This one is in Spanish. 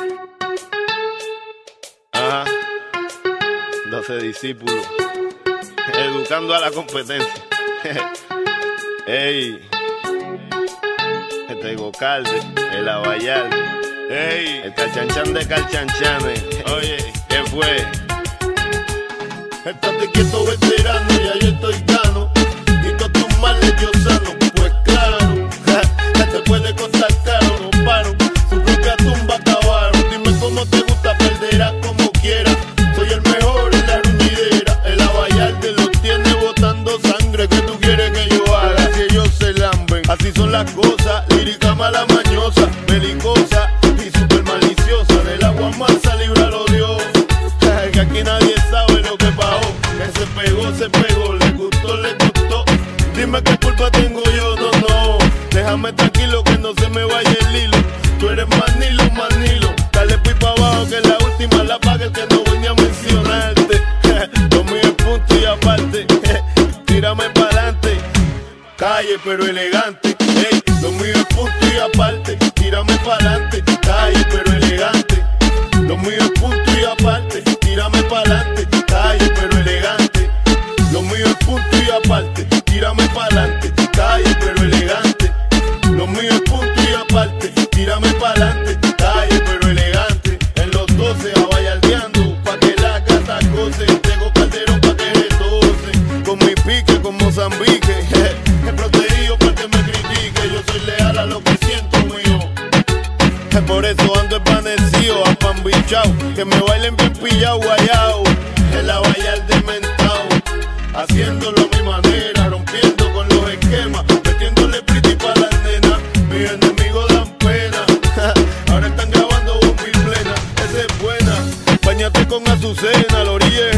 Ajá. 12 discípulos. Educando a la competencia. Ey. Este Gocalde, el Abayalde. Ey. El Calchanchan de Calchanchanes. Oye, ¿qué fue? Estate quieto, veterano, ya yo estoy gano. Y todos tus males yo sano. Pues claro, te puede costar caro, no paro. Su propia tumba cavaron. Dime cómo te gusta, perderás como quieras. Soy el mejor en la ruñidera. El Abayalde los tiene botando sangre. ¿Qué tú quieres que yo haga? Si ellos se lamben. Así son las cosas, lírica mala mañosa, belicosa y super maliciosa. Del agua mansa, líbralo Dios. Que aquí nadie sabe lo que pasó. Que se pegó, le gustó. Dime qué culpa tengo yo, no. Déjame tranquilo que no se me vaya el hilo. Tú eres manilo. Dale pues pa' abajo que la última la paga el que no venía a mencionarte. Lo mío es punto y aparte. Tírame pa'lante. Calle pero elegante. Ey, lo mío es punto y aparte. Tírame pa'lante. Calle pero elegante. Lo mío es punto y aparte. Tírame pa'lante. Calle pero elegante. Lo mío es punto y aparte. Tírame pa'lante. Calle pero elegante. Lo mío es punto y aparte. Tírame pa'lante. Calle pero elegante. En los 12 abayaldeando pa' que la gata goce. Tengo Calderón pa' que retose. Con mi pique, con Mozambique. He protegido pa' que me critique. Yo soy leal a lo que siento mío. Por eso ando esvanecido, apambichao. Que me bailen bien pillao, guayao. El Abayalde mentao. Haciéndolo a mi manera, rompiendo con los esquemas. Metiéndole pretty pa' las nenas. Mis enemigos dan pena. Ahora están grabando bomba y plena. Esa es buena. Báñate con Azucena, la orilla